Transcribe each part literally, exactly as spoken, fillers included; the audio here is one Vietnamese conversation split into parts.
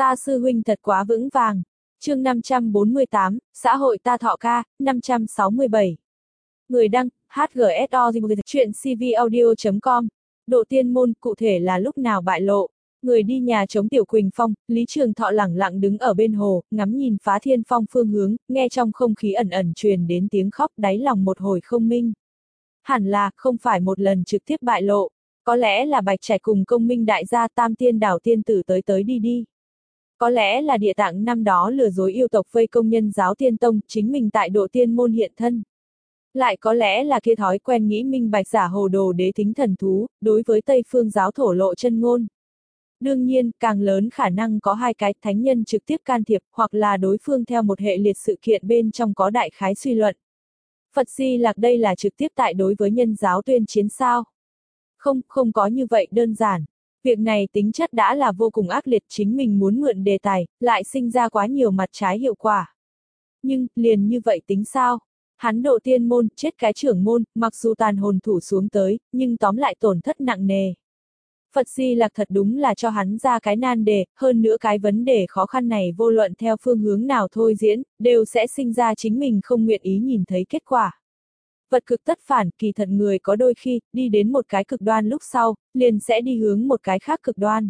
Ta sư huynh thật quá vững vàng. Chương năm trăm bốn mươi tám, xã hội ta thọ ca, năm trăm sáu mươi bảy. Người đăng, hát giê ét o chuyện cvaudio chấm com. Độ tiên môn, cụ thể là lúc nào bại lộ. Người đi nhà chống Tiểu Quỳnh Phong, Lý Trường Thọ lẳng lặng đứng ở bên hồ, ngắm nhìn Phá Thiên Phong phương hướng, nghe trong không khí ẩn ẩn truyền đến tiếng khóc, đáy lòng một hồi không minh. Hẳn là, không phải một lần trực tiếp bại lộ. Có lẽ là Bạch Trạch cùng Công Minh đại gia Tam Tiên đảo tiên tử tới tới đi đi. Có lẽ là Địa Tạng năm đó lừa dối yêu tộc vây công Nhân giáo tiên tông, chính mình tại độ tiên môn hiện thân. Lại có lẽ là kia thói quen nghĩ minh bạch giả hồ đồ đế thính thần thú, đối với Tây phương giáo thổ lộ chân ngôn. Đương nhiên, càng lớn khả năng có hai cái thánh nhân trực tiếp can thiệp, hoặc là đối phương theo một hệ liệt sự kiện bên trong có đại khái suy luận. Phật Di Lặc đây là trực tiếp tại đối với Nhân giáo tuyên chiến sao? Không, không có như vậy đơn giản. Việc này tính chất đã là vô cùng ác liệt, chính mình muốn mượn đề tài, lại sinh ra quá nhiều mặt trái hiệu quả. Nhưng, liền như vậy tính sao? Hắn độ tiên môn, chết cái trưởng môn, mặc dù tàn hồn thủ xuống tới, nhưng tóm lại tổn thất nặng nề. Phật Di Lặc thật đúng là cho hắn ra cái nan đề, hơn nữa cái vấn đề khó khăn này vô luận theo phương hướng nào thôi diễn, đều sẽ sinh ra chính mình không nguyện ý nhìn thấy kết quả. Vật cực tất phản, kỳ thật người có đôi khi, đi đến một cái cực đoan lúc sau, liền sẽ đi hướng một cái khác cực đoan.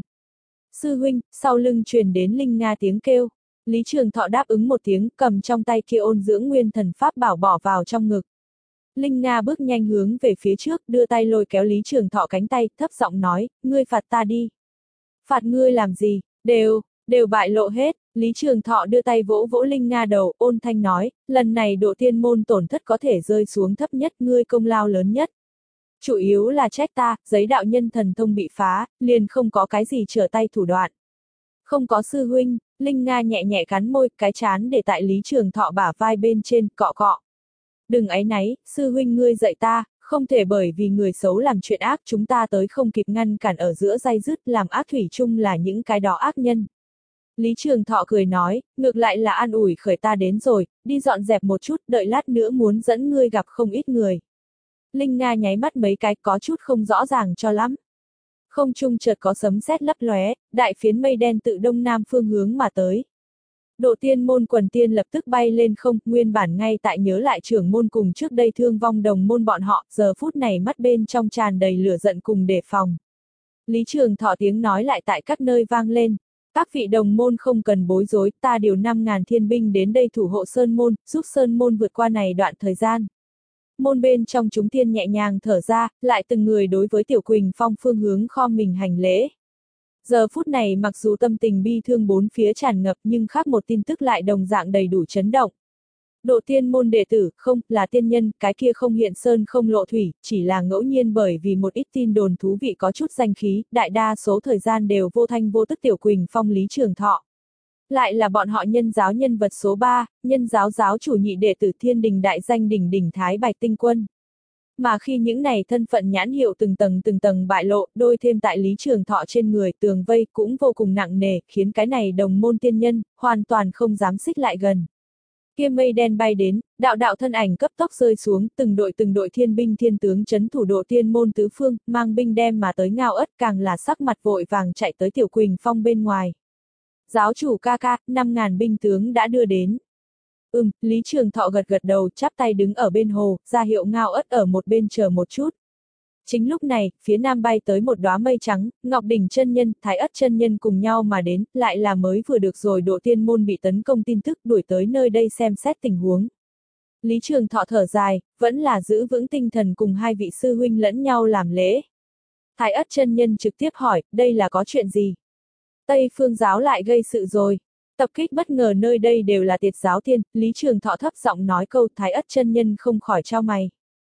Sư huynh, sau lưng truyền đến Linh Nga tiếng kêu. Lý Trường Thọ đáp ứng một tiếng, cầm trong tay kia ôn dưỡng nguyên thần pháp bảo bỏ vào trong ngực. Linh Nga bước nhanh hướng về phía trước, đưa tay lôi kéo Lý Trường Thọ cánh tay, thấp giọng nói, ngươi phạt ta đi. Phạt ngươi làm gì, đều, đều bại lộ hết. Lý Trường Thọ đưa tay vỗ vỗ Linh Nga đầu, ôn thanh nói, lần này độ tiên môn tổn thất có thể rơi xuống thấp nhất, ngươi công lao lớn nhất. Chủ yếu là trách ta, giấy đạo nhân thần thông bị phá, liền không có cái gì trở tay thủ đoạn. Không có sư huynh, Linh Nga nhẹ nhẹ cắn môi, cái chán để tại Lý Trường Thọ bả vai bên trên, cọ cọ. Đừng áy náy, sư huynh ngươi dạy ta, không thể bởi vì người xấu làm chuyện ác chúng ta tới không kịp ngăn cản ở giữa day dứt làm ác thủy chung là những cái đó ác nhân. Lý Trường Thọ cười nói, ngược lại là an ủi khởi ta đến rồi, đi dọn dẹp một chút, đợi lát nữa muốn dẫn ngươi gặp không ít người. Linh Nga nháy mắt mấy cái có chút không rõ ràng cho lắm. Không trung chợt có sấm sét lấp lóe, đại phiến mây đen tự đông nam phương hướng mà tới. Độ tiên môn quần tiên lập tức bay lên không, nguyên bản ngay tại nhớ lại trưởng môn cùng trước đây thương vong đồng môn bọn họ, giờ phút này mắt bên trong tràn đầy lửa giận cùng đề phòng. Lý Trường Thọ tiếng nói lại tại các nơi vang lên. Các vị đồng môn không cần bối rối, ta điều năm ngàn thiên binh đến đây thủ hộ Sơn Môn, giúp Sơn Môn vượt qua này đoạn thời gian. Môn bên trong chúng tiên nhẹ nhàng thở ra, lại từng người đối với Tiểu Quỳnh Phong phương hướng khom mình hành lễ. Giờ phút này mặc dù tâm tình bi thương bốn phía tràn ngập nhưng khác một tin tức lại đồng dạng đầy đủ chấn động. Độ tiên môn đệ tử, không, là tiên nhân, cái kia không hiện sơn không lộ thủy, chỉ là ngẫu nhiên bởi vì một ít tin đồn thú vị có chút danh khí, đại đa số thời gian đều vô thanh vô tức Tiểu Quỳnh Phong Lý Trường Thọ. Lại là bọn họ Nhân giáo nhân vật số ba, Nhân giáo giáo chủ nhị đệ tử Thiên Đình đại danh đỉnh đỉnh Thái Bạch Tinh Quân. Mà khi những này thân phận nhãn hiệu từng tầng từng tầng bại lộ, đôi thêm tại Lý Trường Thọ trên người tường vây cũng vô cùng nặng nề, khiến cái này đồng môn tiên nhân, hoàn toàn không dám xích lại gần. Kia mây đen bay đến, đạo đạo thân ảnh cấp tốc rơi xuống, từng đội từng đội thiên binh thiên tướng trấn thủ độ tiên môn tứ phương, mang binh đem mà tới Ngao Ất càng là sắc mặt vội vàng chạy tới Tiểu Quỳnh Phong bên ngoài. Giáo chủ ca ca, năm ngàn binh tướng đã đưa đến. Ừm, Lý Trường Thọ gật gật đầu, chắp tay đứng ở bên hồ, ra hiệu Ngao Ất ở một bên chờ một chút. Chính lúc này, phía nam bay tới một đóa mây trắng, Ngọc Đỉnh chân nhân, Thái Ất chân nhân cùng nhau mà đến, lại là mới vừa được rồi độ tiên môn bị tấn công tin tức đuổi tới nơi đây xem xét tình huống. Lý Trường Thọ thở dài, vẫn là giữ vững tinh thần cùng hai vị sư huynh lẫn nhau làm lễ. Thái Ất chân nhân trực tiếp hỏi, đây là có chuyện gì? Tây phương giáo lại gây sự rồi. Tập kích bất ngờ nơi đây đều là Tiệt giáo tiên, Lý Trường Thọ thấp giọng nói câu, Thái Ất chân nhân không khỏi chau mày.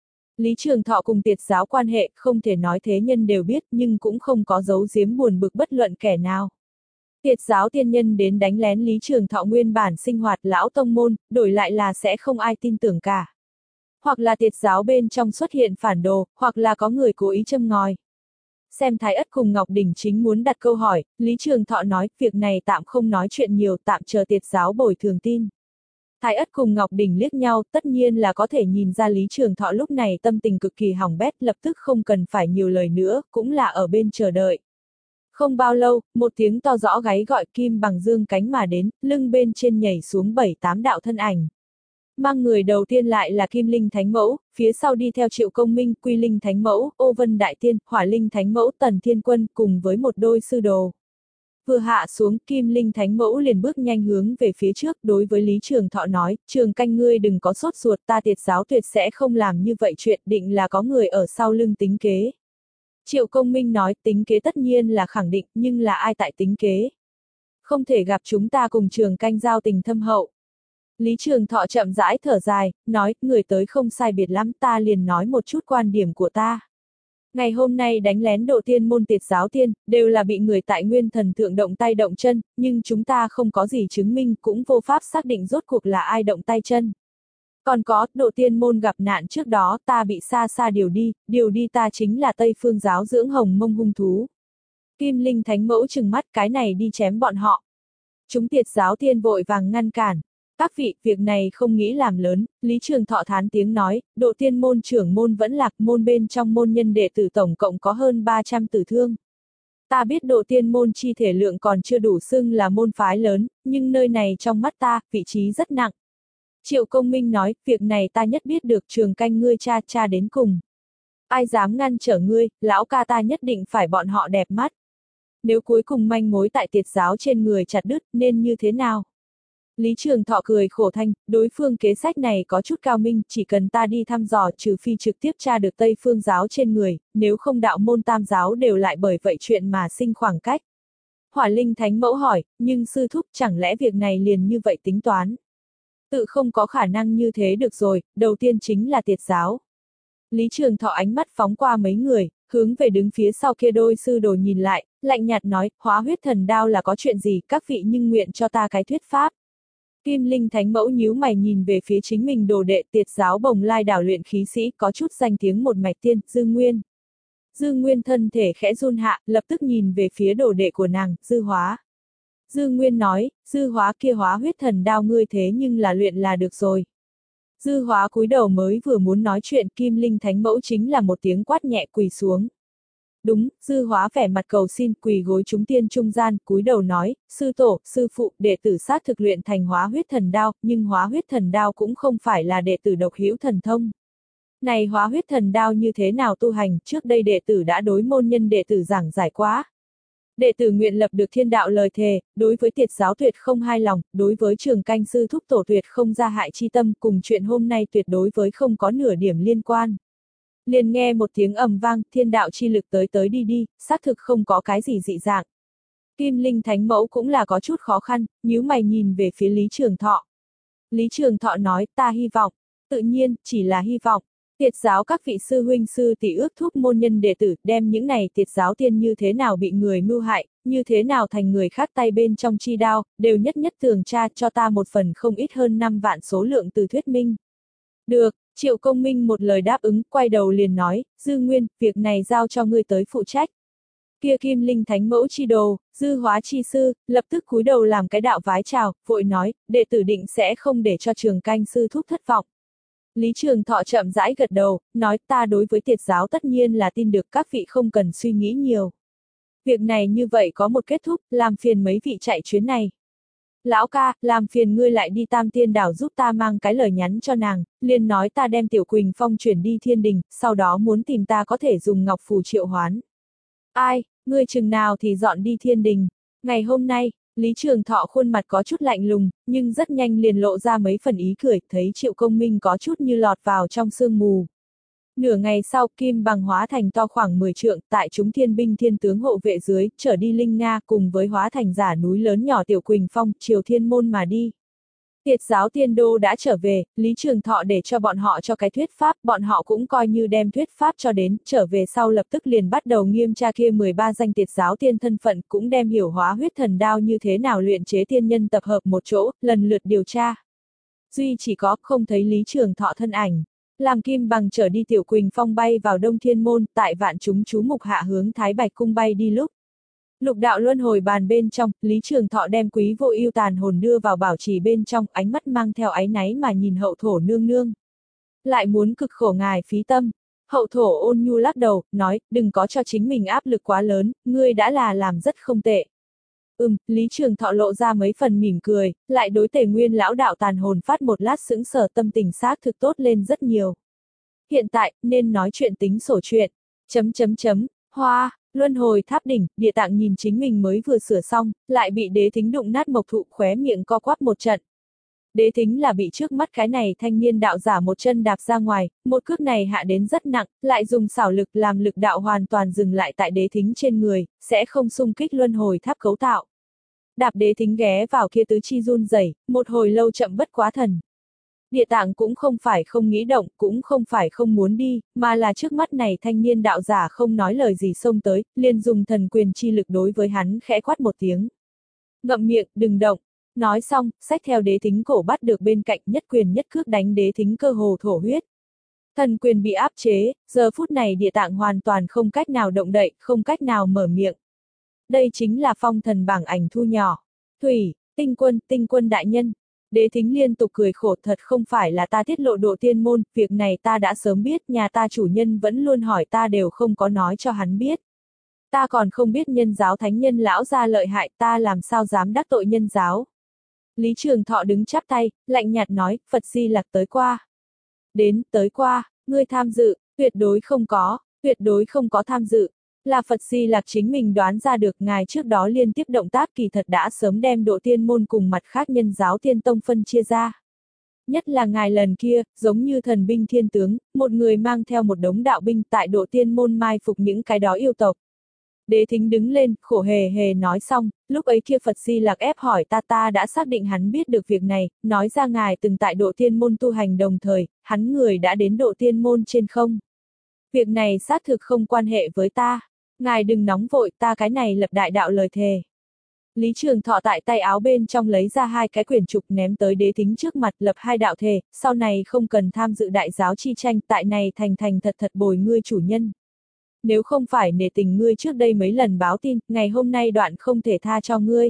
Lý Trường Thọ cùng Tiệt giáo quan hệ không thể nói thế nhân đều biết nhưng cũng không có giấu giếm buồn bực bất luận kẻ nào. Tiệt giáo tiên nhân đến đánh lén Lý Trường Thọ nguyên bản sinh hoạt lão tông môn, đổi lại là sẽ không ai tin tưởng cả. Hoặc là Tiệt giáo bên trong xuất hiện phản đồ, hoặc là có người cố ý châm ngòi. Xem Thái Ất cùng Ngọc Đỉnh chính muốn đặt câu hỏi, Lý Trường Thọ nói, việc này tạm không nói chuyện nhiều, tạm chờ Tiệt giáo bồi thường tin. Thái Ất cùng Ngọc Đỉnh liếc nhau, tất nhiên là có thể nhìn ra Lý Trường Thọ lúc này tâm tình cực kỳ hỏng bét, lập tức không cần phải nhiều lời nữa, cũng là ở bên chờ đợi. Không bao lâu, một tiếng to rõ gáy gọi Kim Bằng dương cánh mà đến, lưng bên trên nhảy xuống bảy tám đạo thân ảnh. Mang người đầu tiên lại là Kim Linh Thánh Mẫu, phía sau đi theo Triệu Công Minh, Quy Linh Thánh Mẫu, Ô Vân Đại Tiên, Hỏa Linh Thánh Mẫu, Tần Thiên Quân cùng với một đôi sư đồ. Vừa hạ xuống, Kim Linh Thánh Mẫu liền bước nhanh hướng về phía trước, đối với Lý Trường Thọ nói, Trường Canh ngươi đừng có sốt ruột, ta Tiệt giáo tuyệt sẽ không làm như vậy, chuyện định là có người ở sau lưng tính kế. Triệu Công Minh nói, tính kế tất nhiên là khẳng định, nhưng là ai tại tính kế? Không thể gặp chúng ta cùng Trường Canh giao tình thâm hậu. Lý Trường Thọ chậm rãi thở dài, nói, người tới không sai biệt lắm, ta liền nói một chút quan điểm của ta. Ngày hôm nay đánh lén độ tiên môn Tiệt giáo tiên, đều là bị người tại Nguyên Thần Thượng động tay động chân, nhưng chúng ta không có gì chứng minh, cũng vô pháp xác định rốt cuộc là ai động tay chân. Còn có, độ tiên môn gặp nạn trước đó, ta bị xa xa điều đi, điều đi ta chính là Tây Phương giáo dưỡng hồng mông hung thú. Kim Linh Thánh Mẫu trừng mắt, cái này đi chém bọn họ. Chúng Tiệt giáo tiên vội vàng ngăn cản. Các vị, việc này không nghĩ làm lớn, Lý Trường Thọ thán tiếng nói, độ tiên môn trưởng môn vẫn lạc, môn bên trong môn nhân đệ tử tổng cộng có hơn ba trăm tử thương. Ta biết độ tiên môn chi thể lượng còn chưa đủ xưng là môn phái lớn, nhưng nơi này trong mắt ta, vị trí rất nặng. Triệu Công Minh nói, việc này ta nhất biết được, Trường Canh ngươi cha cha đến cùng. Ai dám ngăn trở ngươi, lão ca ta nhất định phải bọn họ đẹp mắt. Nếu cuối cùng manh mối tại Tiệt giáo trên người chặt đứt, nên như thế nào? Lý Trường Thọ cười khổ thanh, đối phương kế sách này có chút cao minh, chỉ cần ta đi thăm dò, trừ phi trực tiếp tra được Tây Phương giáo trên người, nếu không đạo môn tam giáo đều lại bởi vậy chuyện mà sinh khoảng cách. Hỏa Linh Thánh Mẫu hỏi, nhưng sư thúc chẳng lẽ việc này liền như vậy tính toán? Tự không có khả năng như thế được rồi, đầu tiên chính là Tiệt giáo. Lý Trường Thọ ánh mắt phóng qua mấy người, hướng về đứng phía sau kia đôi sư đồ nhìn lại, lạnh nhạt nói, hóa huyết thần đao là có chuyện gì, các vị nhưng nguyện cho ta cái thuyết pháp. Kim Linh Thánh Mẫu nhíu mày nhìn về phía chính mình đồ đệ Tiệt giáo Bồng Lai đảo luyện khí sĩ có chút danh tiếng một mạch tiên, Dư Nguyên. Dư Nguyên thân thể khẽ run hạ, lập tức nhìn về phía đồ đệ của nàng, Dư Hóa. Dư Nguyên nói, Dư Hóa kia hóa huyết thần đao ngươi thế nhưng là luyện là được rồi. Dư Hóa cúi đầu mới vừa muốn nói chuyện, Kim Linh Thánh Mẫu chính là một tiếng quát nhẹ quỳ xuống. Đúng, Dư Hóa vẻ mặt cầu xin quỳ gối chúng tiên trung gian, cúi đầu nói, sư tổ, sư phụ, đệ tử sát thực luyện thành hóa huyết thần đao, nhưng hóa huyết thần đao cũng không phải là đệ tử độc hữu thần thông. Này hóa huyết thần đao như thế nào tu hành, trước đây đệ tử đã đối môn nhân đệ tử giảng giải quá. Đệ tử nguyện lập được thiên đạo lời thề, đối với Tiệt giáo tuyệt không hai lòng, đối với Trường Canh sư thúc tổ tuyệt không ra hại chi tâm, cùng chuyện hôm nay tuyệt đối với không có nửa điểm liên quan. Liền nghe một tiếng ầm vang, thiên đạo chi lực tới tới đi đi, xác thực không có cái gì dị dạng. Kim Linh Thánh Mẫu cũng là có chút khó khăn, nhíu mày nhìn về phía Lý Trường Thọ. Lý Trường Thọ nói, ta hy vọng, tự nhiên, chỉ là hy vọng. Tiệt giáo các vị sư huynh sư tỷ ước thúc môn nhân đệ tử, đem những này Tiệt giáo tiên như thế nào bị người mưu hại, như thế nào thành người khác tay bên trong chi đao, đều nhất nhất tường tra cho ta một phần không ít hơn năm vạn số lượng từ thuyết minh. Được, Triệu Công Minh một lời đáp ứng, quay đầu liền nói, Dư Nguyên, việc này giao cho ngươi tới phụ trách. Kia Kim Linh Thánh Mẫu chi đồ, Dư Hóa chi sư, lập tức cúi đầu làm cái đạo vái chào, vội nói, đệ tử định sẽ không để cho Trường Canh sư thúc thất vọng. Lý Trường Thọ chậm rãi gật đầu, nói ta đối với Tiệt giáo tất nhiên là tin được, các vị không cần suy nghĩ nhiều. Việc này như vậy có một kết thúc, làm phiền mấy vị chạy chuyến này. Lão ca, làm phiền ngươi lại đi Tam Tiên đảo giúp ta mang cái lời nhắn cho nàng, liền nói ta đem Tiểu Quỳnh Phong chuyển đi Thiên Đình, sau đó muốn tìm ta có thể dùng ngọc phù triệu hoán. Ai, ngươi chừng nào thì dọn đi Thiên Đình. Ngày hôm nay, Lý Trường Thọ khuôn mặt có chút lạnh lùng, nhưng rất nhanh liền lộ ra mấy phần ý cười, thấy Triệu Công Minh có chút như lọt vào trong sương mù. Nửa ngày sau, Kim Bằng hóa thành to khoảng mười trượng, tại chúng thiên binh thiên tướng hộ vệ dưới, trở đi Linh Nga cùng với hóa thành giả núi lớn nhỏ Tiểu Quỳnh Phong, chiều thiên môn mà đi. Tiệt giáo tiên đô đã trở về, Lý Trường Thọ để cho bọn họ cho cái thuyết pháp, bọn họ cũng coi như đem thuyết pháp cho đến, trở về sau lập tức liền bắt đầu nghiêm tra kia mười ba danh tiệt giáo tiên thân phận, cũng đem hiểu hóa huyết thần đao như thế nào luyện chế tiên nhân tập hợp một chỗ, lần lượt điều tra. Duy chỉ có không thấy Lý Trường Thọ thân ảnh. Làm Kim Bằng trở đi Tiểu Quỳnh Phong bay vào Đông Thiên Môn, tại vạn chúng chú mục hạ hướng Thái Bạch Cung bay đi lúc. Lục đạo luân hồi bàn bên trong, Lý Trường Thọ đem Quý Vô Ưu tàn hồn đưa vào bảo trì bên trong, ánh mắt mang theo áy náy mà nhìn Hậu Thổ nương nương. Lại muốn cực khổ ngài phí tâm. Hậu thổ ôn nhu lắc đầu, nói, đừng có cho chính mình áp lực quá lớn, ngươi đã là làm rất không tệ. Ừm, Lý Trường Thọ lộ ra mấy phần mỉm cười, lại đối Tề Nguyên lão đạo tàn hồn phát một lát sững sờ, tâm tình xác thực tốt lên rất nhiều. Hiện tại, nên nói chuyện tính sổ chuyện. Chấm chấm chấm, hoa, luân hồi tháp đỉnh, Địa Tạng nhìn chính mình mới vừa sửa xong, lại bị Đế Thính đụng nát mộc thụ, khóe miệng co quắp một trận. Đế Thính là bị trước mắt cái này thanh niên đạo giả một chân đạp ra ngoài, một cước này hạ đến rất nặng, lại dùng xảo lực làm lực đạo hoàn toàn dừng lại tại Đế Thính trên người, sẽ không xung kích luân hồi tháp cấu tạo. Đạp Đế Thính ghé vào kia tứ chi run rẩy, một hồi lâu chậm bất quá thần. Địa Tạng cũng không phải không nghĩ động, cũng không phải không muốn đi, mà là trước mắt này thanh niên đạo giả không nói lời gì xông tới, liền dùng thần quyền chi lực đối với hắn khẽ quát một tiếng. Ngậm miệng, đừng động. Nói xong, xách theo Đế Thính cổ bắt được bên cạnh, nhất quyền nhất cước đánh Đế Thính cơ hồ thổ huyết. Thần quyền bị áp chế, giờ phút này Địa Tạng hoàn toàn không cách nào động đậy, không cách nào mở miệng. Đây chính là phong thần bảng ảnh thu nhỏ. Thủy, tinh quân, tinh quân đại nhân. Đế Thính liên tục cười khổ, thật không phải là ta tiết lộ độ tiên môn, việc này ta đã sớm biết, nhà ta chủ nhân vẫn luôn hỏi ta đều không có nói cho hắn biết. Ta còn không biết nhân giáo thánh nhân lão gia lợi hại, ta làm sao dám đắc tội nhân giáo. Lý Trường Thọ đứng chắp tay, lạnh nhạt nói, Phật Di Lặc tới qua. Đến, tới qua, ngươi tham dự, tuyệt đối không có, tuyệt đối không có tham dự. Là Phật Di Lặc chính mình đoán ra được, ngài trước đó liên tiếp động tác kỳ thật đã sớm đem độ tiên môn cùng mặt khác nhân giáo tiên tông phân chia ra. Nhất là ngài lần kia, giống như thần binh thiên tướng, một người mang theo một đống đạo binh tại độ tiên môn mai phục những cái đó yêu tộc. Đế Thính đứng lên, khổ hề hề nói xong, lúc ấy kia Phật Di Lặc ép hỏi ta ta đã xác định hắn biết được việc này, nói ra ngài từng tại độ tiên môn tu hành đồng thời, hắn người đã đến độ tiên môn trên không. Việc này xác thực không quan hệ với ta. Ngài đừng nóng vội, ta cái này lập đại đạo lời thề. Lý Trường Thọ tại tay áo bên trong lấy ra hai cái quyển trục ném tới Đế Thính trước mặt, lập hai đạo thề, sau này không cần tham dự đại giáo chi tranh, tại này thành thành thật thật bồi ngươi chủ nhân. Nếu không phải nể tình ngươi trước đây mấy lần báo tin, ngày hôm nay đoạn không thể tha cho ngươi.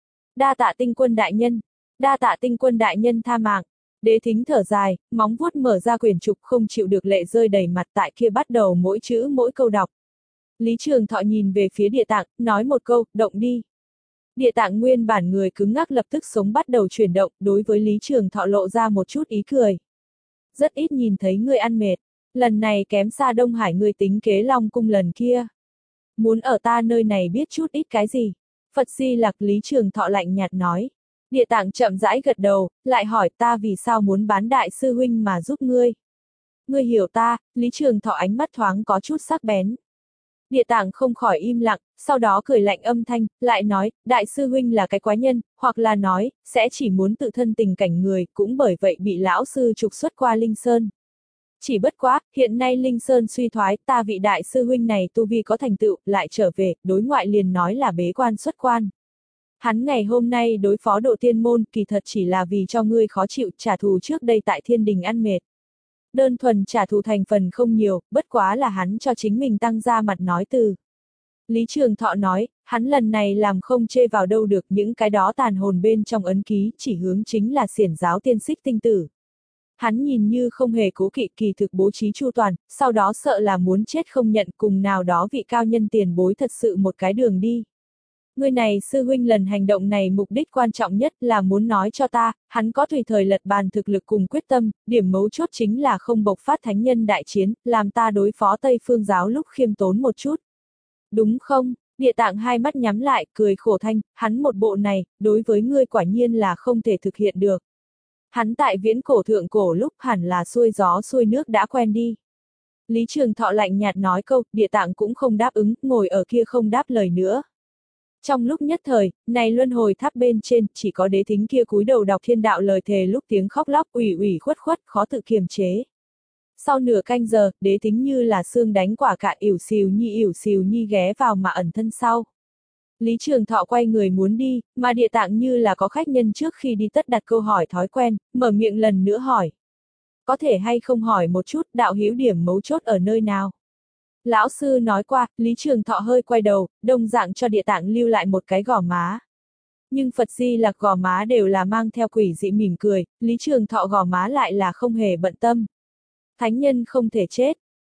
Đa tạ tinh quân đại nhân, đa tạ tinh quân đại nhân tha mạng. Đế Thính thở dài, móng vuốt mở ra quyển trục, không chịu được lệ rơi đầy mặt, tại kia bắt đầu mỗi chữ mỗi câu đọc. Lý Trường Thọ nhìn về phía Địa Tạng, nói một câu, động đi. Địa Tạng nguyên bản người cứng ngắc lập tức sống bắt đầu chuyển động, đối với Lý Trường Thọ lộ ra một chút ý cười. Rất ít nhìn thấy ngươi ăn mệt, lần này kém xa Đông Hải ngươi tính kế Long Cung lần kia. Muốn ở ta nơi này biết chút ít cái gì? Phật Di Lặc, Lý Trường Thọ lạnh nhạt nói. Địa Tạng chậm rãi gật đầu, lại hỏi ta vì sao muốn bán đại sư huynh mà giúp ngươi. Ngươi hiểu ta, Lý Trường Thọ ánh mắt thoáng có chút sắc bén. Địa Tạng không khỏi im lặng, sau đó cười lạnh âm thanh, lại nói, đại sư huynh là cái quái nhân, hoặc là nói, sẽ chỉ muốn tự thân tình cảnh người, cũng bởi vậy bị lão sư trục xuất qua Linh Sơn. Chỉ bất quá, hiện nay Linh Sơn suy thoái, ta vị đại sư huynh này tu vi có thành tựu, lại trở về, đối ngoại liền nói là bế quan xuất quan. Hắn ngày hôm nay đối phó độ tiên môn, kỳ thật chỉ là vì cho ngươi khó chịu, trả thù trước đây tại thiên đình ăn mệt. Đơn thuần trả thù thành phần không nhiều, bất quá là hắn cho chính mình tăng ra mặt nói từ. Lý Trường Thọ nói, hắn lần này làm không chê vào đâu được, những cái đó tàn hồn bên trong ấn ký, chỉ hướng chính là xiển giáo tiên xích tinh tử. Hắn nhìn như không hề cố kỵ, kỳ thực bố trí chu toàn, sau đó sợ là muốn chết không nhận, cùng nào đó vị cao nhân tiền bối thật sự một cái đường đi. Người này sư huynh lần hành động này mục đích quan trọng nhất là muốn nói cho ta, hắn có tùy thời lật bàn thực lực cùng quyết tâm, điểm mấu chốt chính là không bộc phát thánh nhân đại chiến, làm ta đối phó Tây Phương giáo lúc khiêm tốn một chút. Đúng không? Địa Tạng hai mắt nhắm lại, cười khổ thanh, hắn một bộ này, đối với ngươi quả nhiên là không thể thực hiện được. Hắn tại viễn cổ thượng cổ lúc hẳn là xuôi gió xuôi nước đã quen đi. Lý Trường Thọ lạnh nhạt nói câu, Địa Tạng cũng không đáp ứng, ngồi ở kia không đáp lời nữa. Trong lúc nhất thời, này luân hồi tháp bên trên, chỉ có Đế Thính kia cúi đầu đọc thiên đạo lời thề lúc tiếng khóc lóc ủy ủy khuất khuất, khó tự kiềm chế. Sau nửa canh giờ, Đế Thính như là xương đánh quả cạn, ỉu xìu nhi ỉu xìu nhi ghé vào mà ẩn thân sau. Lý Trường Thọ quay người muốn đi, mà Địa Tạng như là có khách nhân trước khi đi tất đặt câu hỏi thói quen, mở miệng lần nữa hỏi. Có thể hay không hỏi một chút, đạo hữu điểm mấu chốt ở nơi nào? Lão sư nói qua, Lý Trường Thọ hơi quay đầu, đồng dạng cho Địa Tạng lưu lại một cái gò má. Nhưng Phật Di Lặc gò má đều là mang theo quỷ dị mỉm cười, Lý Trường Thọ gò má lại là không hề bận tâm. Thánh nhân không thể chết.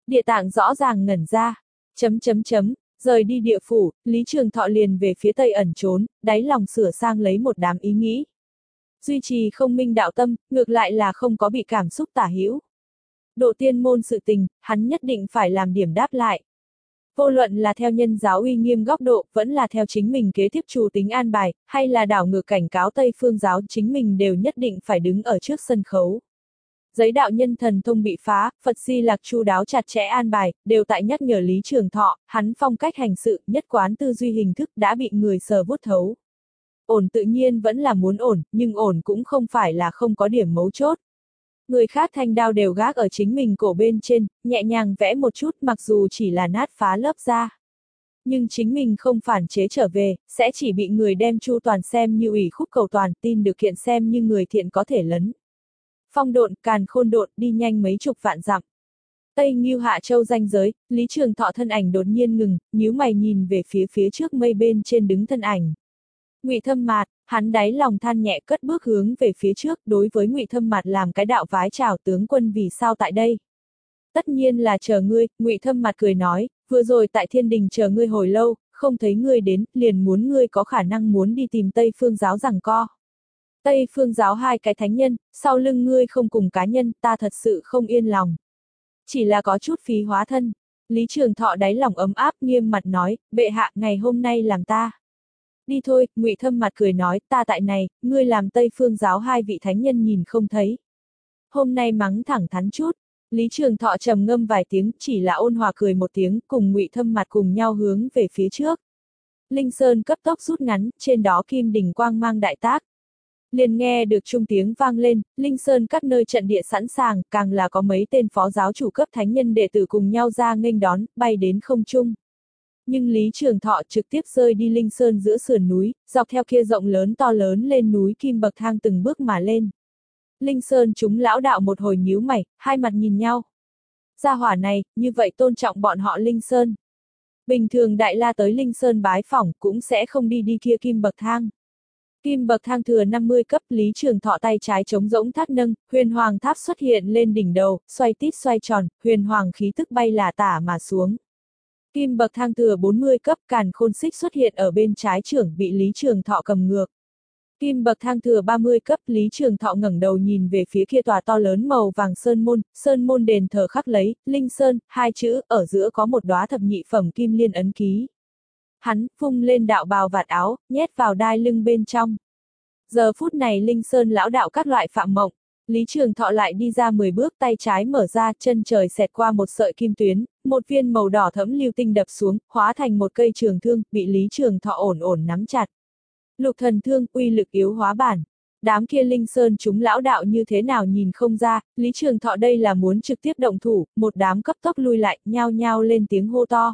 Địa Tạng rõ ràng ngẩn ra. Chấm chấm chấm, rời đi địa phủ, Lý Trường Thọ liền về phía tây ẩn trốn, đáy lòng sửa sang lấy một đám ý nghĩ. Duy trì không minh đạo tâm, ngược lại là không có bị cảm xúc tả hữu. Độ tiên môn sự tình, hắn nhất định phải làm điểm đáp lại. Vô luận là theo nhân giáo uy nghiêm góc độ, vẫn là theo chính mình kế tiếp chủ tính an bài, hay là đảo ngược cảnh cáo Tây Phương giáo, chính mình đều nhất định phải đứng ở trước sân khấu. Giấy đạo nhân thần thông bị phá, Phật Di Lặc chu đáo chặt chẽ an bài, đều tại nhắc nhở Lý Trường Thọ, hắn phong cách hành sự, nhất quán tư duy hình thức đã bị người sờ vuốt thấu. Ổn tự nhiên vẫn là muốn ổn, nhưng ổn cũng không phải là không có điểm mấu chốt. Người khác thanh đao đều gác ở chính mình cổ bên trên, nhẹ nhàng vẽ một chút mặc dù chỉ là nát phá lớp da. Nhưng chính mình không phản chế trở về, sẽ chỉ bị người đem chu toàn xem như ủy khúc cầu toàn, tin được kiện xem như người thiện có thể lấn. Phong độn, càn khôn độn, đi nhanh mấy chục vạn dặm. Tây Ngưu Hạ Châu ranh giới, Lý Trường Thọ thân ảnh đột nhiên ngừng, nhíu mày nhìn về phía phía trước mây bên trên đứng thân ảnh. Ngụy Thâm Mạt, hắn đáy lòng than nhẹ cất bước hướng về phía trước, đối với Ngụy Thâm Mạt làm cái đạo vái chào tướng quân vì sao tại đây. Tất nhiên là chờ ngươi, Ngụy Thâm Mạt cười nói, vừa rồi tại thiên đình chờ ngươi hồi lâu, không thấy ngươi đến, liền muốn ngươi có khả năng muốn đi tìm Tây Phương giáo giằng co. Tây Phương giáo hai cái thánh nhân, sau lưng ngươi không cùng cá nhân, ta thật sự không yên lòng. Chỉ là có chút phí hóa thân. Lý Trường Thọ đáy lòng ấm áp nghiêm mặt nói, bệ hạ ngày hôm nay làm ta. Đi thôi, Ngụy Thâm Mạt cười nói, ta tại này, ngươi làm Tây Phương giáo hai vị thánh nhân nhìn không thấy. Hôm nay mắng thẳng thắn chút. Lý Trường Thọ trầm ngâm vài tiếng, chỉ là ôn hòa cười một tiếng, cùng Ngụy Thâm Mạt cùng nhau hướng về phía trước. Linh Sơn cấp tốc rút ngắn, trên đó kim đỉnh quang mang đại tác. Liền nghe được trung tiếng vang lên, Linh Sơn các nơi trận địa sẵn sàng, càng là có mấy tên phó giáo chủ cấp thánh nhân đệ tử cùng nhau ra nghênh đón, bay đến không trung. Nhưng Lý Trường Thọ trực tiếp rơi đi Linh Sơn giữa sườn núi, dọc theo kia rộng lớn to lớn lên núi kim bậc thang từng bước mà lên. Linh Sơn chúng lão đạo một hồi nhíu mày, hai mặt nhìn nhau. Gia hỏa này, như vậy tôn trọng bọn họ Linh Sơn. Bình thường Đại La tới Linh Sơn bái phỏng cũng sẽ không đi đi kia kim bậc thang. Kim bậc thang thừa năm mươi cấp, Lý Trường Thọ tay trái chống rỗng thác nâng, huyền hoàng tháp xuất hiện lên đỉnh đầu, xoay tít xoay tròn, huyền hoàng khí tức bay là tả mà xuống. Kim bậc thang thừa bốn mươi cấp, càn khôn xích xuất hiện ở bên trái trưởng, bị Lý Trường Thọ cầm ngược. Kim bậc thang thừa ba mươi cấp, Lý Trường Thọ ngẩng đầu nhìn về phía kia tòa to lớn màu vàng sơn môn, sơn môn đền thờ khắc lấy, Linh Sơn, hai chữ, ở giữa có một đóa thập nhị phẩm kim liên ấn ký. Hắn, phung lên đạo bào vạt áo, nhét vào đai lưng bên trong. Giờ phút này Linh Sơn lão đạo các loại phạm mộng, Lý Trường Thọ lại đi ra mười bước, tay trái mở ra, chân trời xẹt qua một sợi kim tuyến, một viên màu đỏ thẫm lưu tinh đập xuống, hóa thành một cây trường thương, bị Lý Trường Thọ ổn ổn nắm chặt. Lục thần thương, uy lực yếu hóa bản. Đám kia Linh Sơn chúng lão đạo như thế nào nhìn không ra, Lý Trường Thọ đây là muốn trực tiếp động thủ, một đám cấp tốc lui lại, nhao nhao lên tiếng hô to.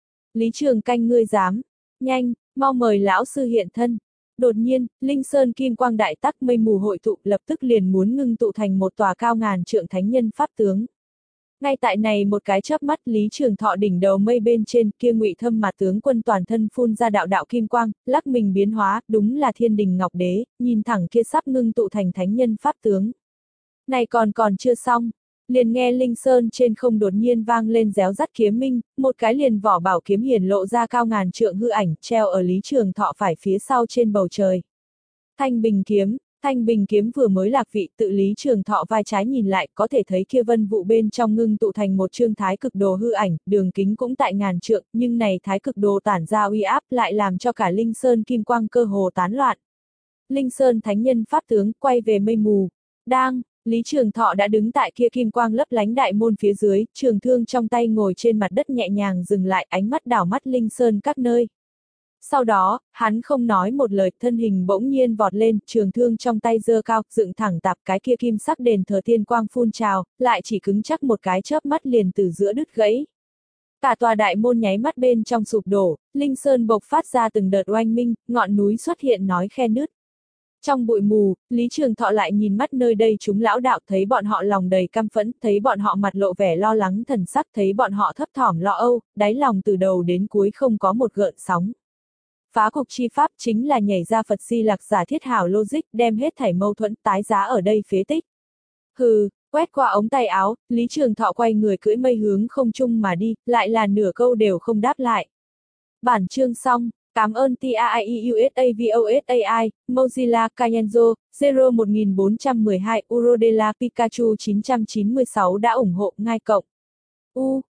Lý Trường Canh ngươi dám, nhanh, mau mời lão sư hiện thân. Đột nhiên, Linh Sơn kim quang đại tắc, mây mù hội tụ, lập tức liền muốn ngưng tụ thành một tòa cao ngàn trượng thánh nhân pháp tướng. Ngay tại này một cái chớp mắt, Lý Trường Thọ đỉnh đầu mây bên trên kia Ngụy Thâm Mạt tướng quân toàn thân phun ra đạo đạo kim quang, lắc mình biến hóa, đúng là Thiên Đình Ngọc Đế, nhìn thẳng kia sắp ngưng tụ thành thánh nhân pháp tướng. Này còn còn chưa xong, liền nghe Linh Sơn trên không đột nhiên vang lên réo rắt kiếm minh, một cái liền vỏ bảo kiếm hiển lộ ra cao ngàn trượng hư ảnh, treo ở Lý Trường Thọ phải phía sau trên bầu trời. Thanh Bình kiếm, Thanh Bình kiếm vừa mới lạc vị, tự Lý Trường Thọ vai trái nhìn lại, có thể thấy kia vân vụ bên trong ngưng tụ thành một chương thái cực đồ hư ảnh, đường kính cũng tại ngàn trượng, nhưng này thái cực đồ tản ra uy áp lại làm cho cả Linh Sơn kim quang cơ hồ tán loạn. Linh Sơn thánh nhân pháp tướng quay về mây mù. Đang, Lý Trường Thọ đã đứng tại kia kim quang lấp lánh đại môn phía dưới, trường thương trong tay ngồi trên mặt đất nhẹ nhàng dừng lại, ánh mắt đảo mắt Linh Sơn các nơi. Sau đó, hắn không nói một lời, thân hình bỗng nhiên vọt lên, trường thương trong tay giơ cao, dựng thẳng tạp, cái kia kim sắc đền thờ tiên quang phun trào, lại chỉ cứng chắc một cái chớp mắt liền từ giữa đứt gãy. Cả tòa đại môn nháy mắt bên trong sụp đổ, Linh Sơn bộc phát ra từng đợt oanh minh, ngọn núi xuất hiện nói khe nứt. Trong bụi mù, Lý Trường Thọ lại nhìn mắt nơi đây chúng lão đạo, thấy bọn họ lòng đầy căm phẫn, thấy bọn họ mặt lộ vẻ lo lắng thần sắc, thấy bọn họ thấp thỏm lo âu, đáy lòng từ đầu đến cuối không có một gợn sóng. Phá cục chi pháp chính là nhảy ra Phật Di Lặc giả thiết hảo logic, đem hết thảy mâu thuẫn tái giá ở đây phế tích. Hừ, Quét qua ống tay áo, Lý Trường Thọ quay người cưỡi mây hướng không trung mà đi, lại là nửa câu đều không đáp lại. Bản chương xong, cảm ơn TIEUSAVOSAI, Mozilla Cayenzo, Zero một nghìn bốn trăm mười hai, Urodela Pikachu chín trăm chín mươi sáu đã ủng hộ ngay cộng. U